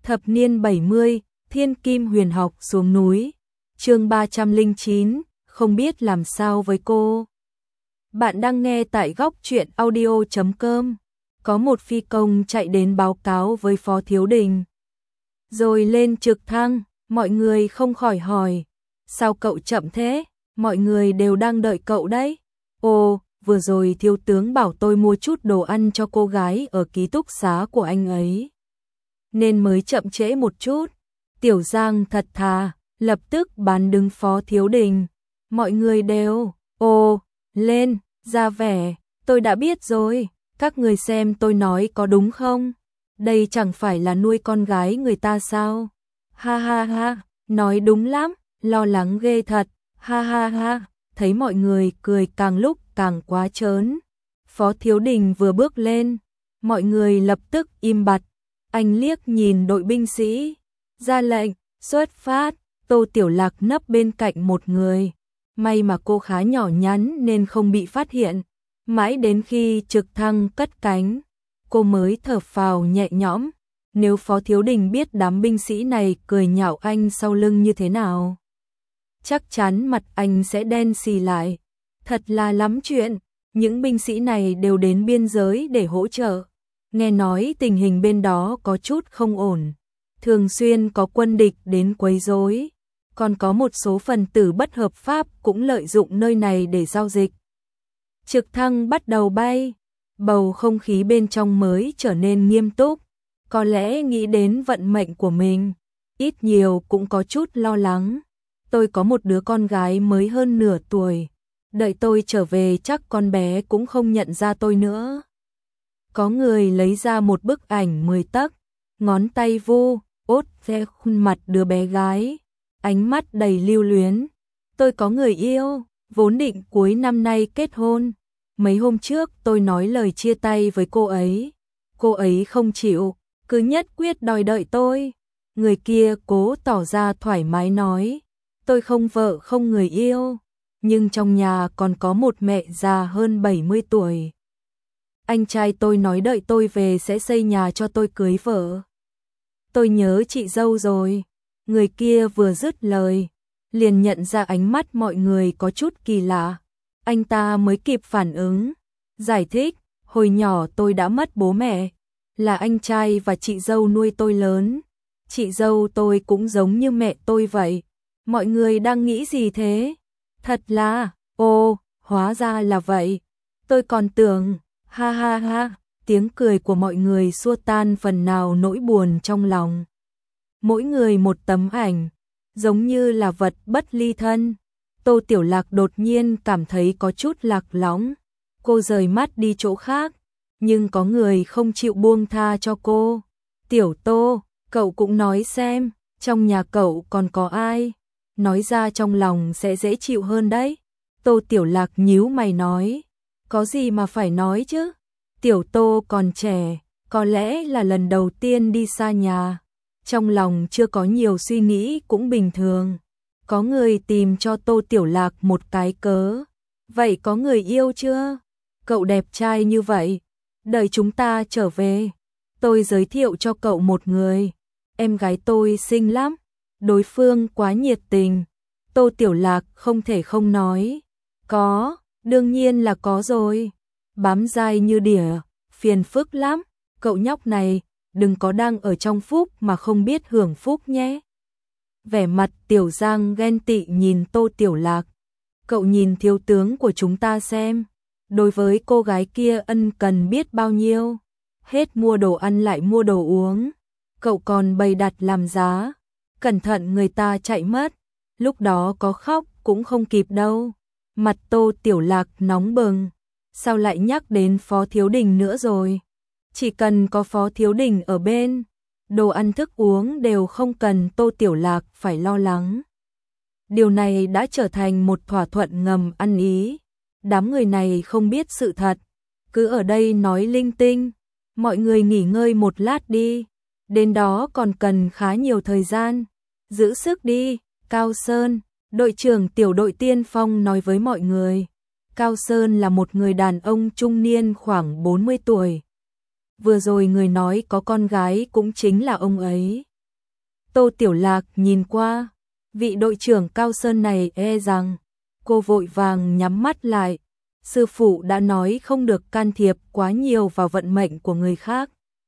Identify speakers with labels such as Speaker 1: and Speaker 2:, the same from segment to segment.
Speaker 1: Thập niên 70, Thiên Kim Huyền Học xuống núi. Chương 309, không biết làm sao với cô. Bạn đang nghe tại góc truyện audio.com. Có một phi công chạy đến báo cáo với Phó Thiếu Đình. Rồi lên trực thăng, mọi người không khỏi hỏi. Sao cậu chậm thế? Mọi người đều đang đợi cậu đấy. Ồ, vừa rồi thiếu tướng bảo tôi mua chút đồ ăn cho cô gái ở ký túc xá của anh ấy, nên mới chậm trễ một chút. Tiểu Giang thật thà, lập tức bán đứng Phó Thiếu Đình. Mọi người đều, lên, ra vẻ, tôi đã biết rồi, các người xem tôi nói có đúng không? Đây chẳng phải là nuôi con gái người ta sao? Ha ha ha, nói đúng lắm, lo lắng ghê thật, ha ha ha, thấy mọi người cười càng lúc càng quá trớn. Phó Thiếu Đình vừa bước lên, mọi người lập tức im bặt. Anh liếc nhìn đội binh sĩ, ra lệnh, xuất phát. Tô Tiểu Lạc nấp bên cạnh một người. May mà cô khá nhỏ nhắn nên không bị phát hiện. Mãi đến khi trực thăng cất cánh, cô mới thở phào nhẹ nhõm. Nếu Phó Thiếu Đình biết đám binh sĩ này cười nhạo anh sau lưng như thế nào, chắc chắn mặt anh sẽ đen xì lại. Thật là lắm chuyện, những binh sĩ này đều đến biên giới để hỗ trợ. Nghe nói tình hình bên đó có chút không ổn, thường xuyên có quân địch đến quấy rối, còn có một số phần tử bất hợp pháp cũng lợi dụng nơi này để giao dịch. Trực thăng bắt đầu bay, bầu không khí bên trong mới trở nên nghiêm túc, có lẽ nghĩ đến vận mệnh của mình, ít nhiều cũng có chút lo lắng. Tôi có một đứa con gái mới hơn nửa tuổi, đợi tôi trở về chắc con bé cũng không nhận ra tôi nữa. Có người lấy ra một bức ảnh 10 tấc, ngón tay vu, ốt ve khuôn mặt đứa bé gái, ánh mắt đầy lưu luyến. Tôi có người yêu, vốn định cuối năm nay kết hôn. Mấy hôm trước tôi nói lời chia tay với cô ấy không chịu, cứ nhất quyết đòi đợi tôi. Người kia cố tỏ ra thoải mái nói, tôi không vợ không người yêu, nhưng trong nhà còn có một mẹ già hơn 70 tuổi. Anh trai tôi nói đợi tôi về sẽ xây nhà cho tôi cưới vợ. Tôi nhớ chị dâu rồi. Người kia vừa dứt lời, liền nhận ra ánh mắt mọi người có chút kỳ lạ. Anh ta mới kịp phản ứng, giải thích, hồi nhỏ tôi đã mất bố mẹ, là anh trai và chị dâu nuôi tôi lớn. Chị dâu tôi cũng giống như mẹ tôi vậy. Mọi người đang nghĩ gì thế? Thật là, hóa ra là vậy. Tôi còn tưởng, ha ha ha, tiếng cười của mọi người xua tan phần nào nỗi buồn trong lòng. Mỗi người một tấm ảnh, giống như là vật bất ly thân. Tô Tiểu Lạc đột nhiên cảm thấy có chút lạc lõng. Cô rời mắt đi chỗ khác, nhưng có người không chịu buông tha cho cô. Tiểu Tô, cậu cũng nói xem, trong nhà cậu còn có ai? Nói ra trong lòng sẽ dễ chịu hơn đấy. Tô Tiểu Lạc nhíu mày nói, có gì mà phải nói chứ? Tiểu Tô còn trẻ, có lẽ là lần đầu tiên đi xa nhà, trong lòng chưa có nhiều suy nghĩ cũng bình thường. Có người tìm cho Tô Tiểu Lạc một cái cớ. Vậy có người yêu chưa? Cậu đẹp trai như vậy, đợi chúng ta trở về, tôi giới thiệu cho cậu một người. Em gái tôi xinh lắm, đối phương quá nhiệt tình. Tô Tiểu Lạc không thể không nói. Có, đương nhiên là có rồi. Bám dai như đỉa, phiền phức lắm. Cậu nhóc này, đừng có đang ở trong phúc mà không biết hưởng phúc nhé. Vẻ mặt Tiểu Giang ghen tị nhìn Tô Tiểu Lạc. Cậu nhìn thiếu tướng của chúng ta xem, đối với cô gái kia ân cần biết bao nhiêu. Hết mua đồ ăn lại mua đồ uống. Cậu còn bày đặt làm giá, cẩn thận người ta chạy mất. Lúc đó có khóc cũng không kịp đâu. Mặt Tô Tiểu Lạc nóng bừng. Sao lại nhắc đến Phó Thiếu Đình nữa rồi? Chỉ cần có Phó Thiếu Đình ở bên, đồ ăn thức uống đều không cần Tô Tiểu Lạc phải lo lắng. Điều này đã trở thành một thỏa thuận ngầm ăn ý. Đám người này không biết sự thật, cứ ở đây nói linh tinh. Mọi người nghỉ ngơi một lát đi, đến đó còn cần khá nhiều thời gian. Giữ sức đi, Cao Sơn, đội trưởng tiểu đội tiên phong nói với mọi người. Cao Sơn là một người đàn ông trung niên khoảng 40 tuổi. Vừa rồi người nói có con gái cũng chính là ông ấy. Tô Tiểu Lạc nhìn qua, vị đội trưởng Cao Sơn này e rằng, cô vội vàng nhắm mắt lại. Sư phụ đã nói không được can thiệp quá nhiều vào vận mệnh của người khác.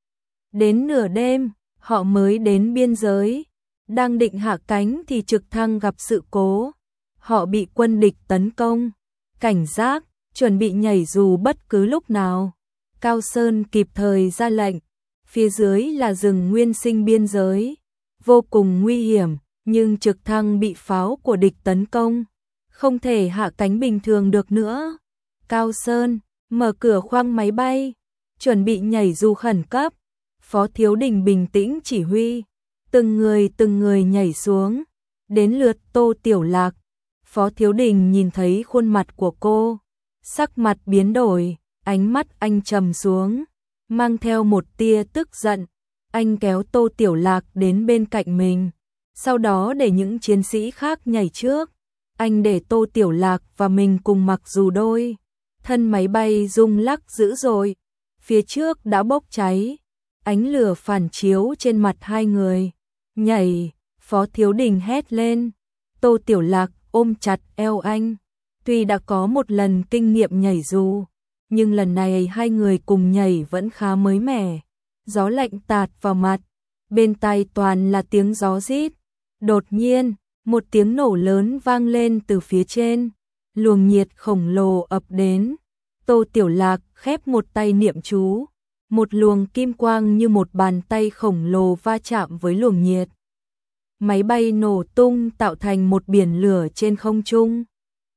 Speaker 1: Đến nửa đêm, họ mới đến biên giới. Đang định hạ cánh thì trực thăng gặp sự cố. Họ bị quân địch tấn công. Cảnh giác, chuẩn bị nhảy dù bất cứ lúc nào. Cao Sơn kịp thời ra lệnh. Phía dưới là rừng nguyên sinh biên giới. Vô cùng nguy hiểm, nhưng trực thăng bị pháo của địch tấn công. Không thể hạ cánh bình thường được nữa. Cao Sơn, mở cửa khoang máy bay. Chuẩn bị nhảy dù khẩn cấp. Phó Thiếu Đình bình tĩnh chỉ huy. Từng người nhảy xuống. Đến lượt Tô Tiểu Lạc. Phó Thiếu Đình nhìn thấy khuôn mặt của cô. Sắc mặt biến đổi, ánh mắt anh trầm xuống. Mang theo một tia tức giận. Anh kéo Tô Tiểu Lạc đến bên cạnh mình. Sau đó để những chiến sĩ khác nhảy trước. Anh để Tô Tiểu Lạc và mình cùng mặc dù đôi. Thân máy bay rung lắc dữ dội. Phía trước đã bốc cháy. Ánh lửa phản chiếu trên mặt hai người. Nhảy, Phó Thiếu Đình hét lên. Tô Tiểu Lạc ôm chặt eo anh. Tuy đã có một lần kinh nghiệm nhảy dù, nhưng lần này hai người cùng nhảy vẫn khá mới mẻ. Gió lạnh tạt vào mặt. Bên tai toàn là tiếng gió rít. Đột nhiên, một tiếng nổ lớn vang lên từ phía trên. Luồng nhiệt khổng lồ ập đến. Tô Tiểu Lạc khép một tay niệm chú. Một luồng kim quang như một bàn tay khổng lồ va chạm với luồng nhiệt. Máy bay nổ tung tạo thành một biển lửa trên không trung.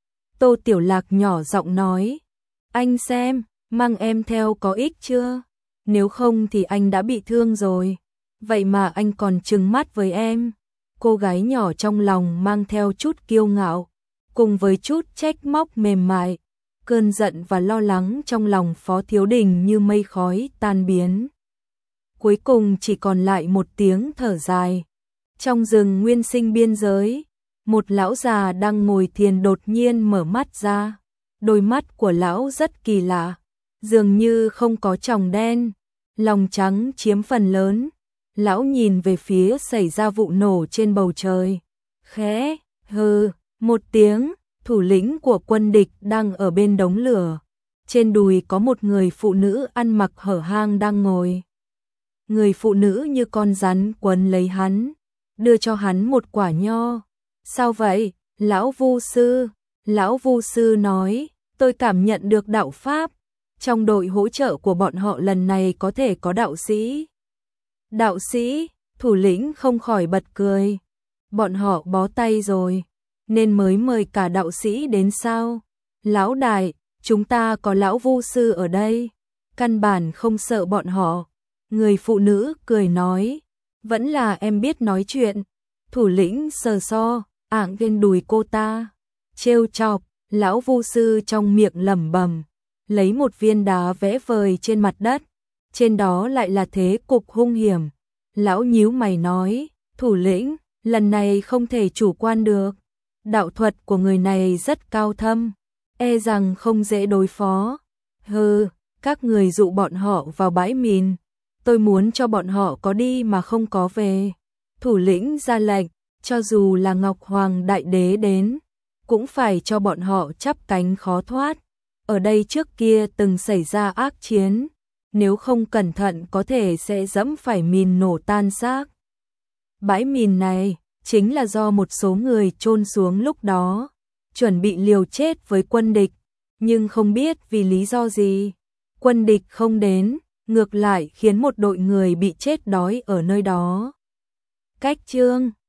Speaker 1: Tô Tiểu Lạc nhỏ giọng nói. Anh xem, mang em theo có ích chưa? Nếu không thì anh đã bị thương rồi. Vậy mà anh còn trừng mắt với em. Cô gái nhỏ trong lòng mang theo chút kiêu ngạo, cùng với chút trách móc mềm mại. Cơn giận và lo lắng trong lòng Phó Thiếu Đình như mây khói tan biến. Cuối cùng chỉ còn lại một tiếng thở dài. Trong rừng nguyên sinh biên giới, một lão già đang ngồi thiền đột nhiên mở mắt ra. Đôi mắt của lão rất kỳ lạ, dường như không có tròng đen, lòng trắng chiếm phần lớn. Lão nhìn về phía xảy ra vụ nổ trên bầu trời. Khẽ, hừ, một tiếng. Thủ lĩnh của quân địch đang ở bên đống lửa. Trên đùi có một người phụ nữ ăn mặc hở hang đang ngồi. Người phụ nữ như con rắn quấn lấy hắn, đưa cho hắn một quả nho. Sao vậy, lão vu sư? Lão vu sư nói, tôi cảm nhận được đạo pháp. Trong đội hỗ trợ của bọn họ lần này có thể có đạo sĩ. Đạo sĩ, thủ lĩnh không khỏi bật cười. Bọn họ bó tay rồi, nên mới mời cả đạo sĩ đến sao? Lão đại, chúng ta có lão vu sư ở đây, căn bản không sợ bọn họ. Người phụ nữ cười nói, vẫn là em biết nói chuyện. Thủ lĩnh sờ so, ạng lên đùi cô ta, trêu chọc. Lão vu sư trong miệng lẩm bẩm, lấy một viên đá vẽ vời trên mặt đất, trên đó lại là thế cục hung hiểm. Lão nhíu mày nói, thủ lĩnh, lần này không thể chủ quan được. Đạo thuật của người này rất cao thâm, e rằng không dễ đối phó. Hừ, các người dụ bọn họ vào bãi mìn, tôi muốn cho bọn họ có đi mà không có về. Thủ lĩnh ra lệnh, cho dù là Ngọc Hoàng Đại Đế đến, cũng phải cho bọn họ chắp cánh khó thoát. Ở đây trước kia từng xảy ra ác chiến, nếu không cẩn thận có thể sẽ dẫm phải mìn nổ tan xác. Bãi mìn này chính là do một số người chôn xuống lúc đó, chuẩn bị liều chết với quân địch, nhưng không biết vì lý do gì, quân địch không đến, ngược lại khiến một đội người bị chết đói ở nơi đó. Cách chương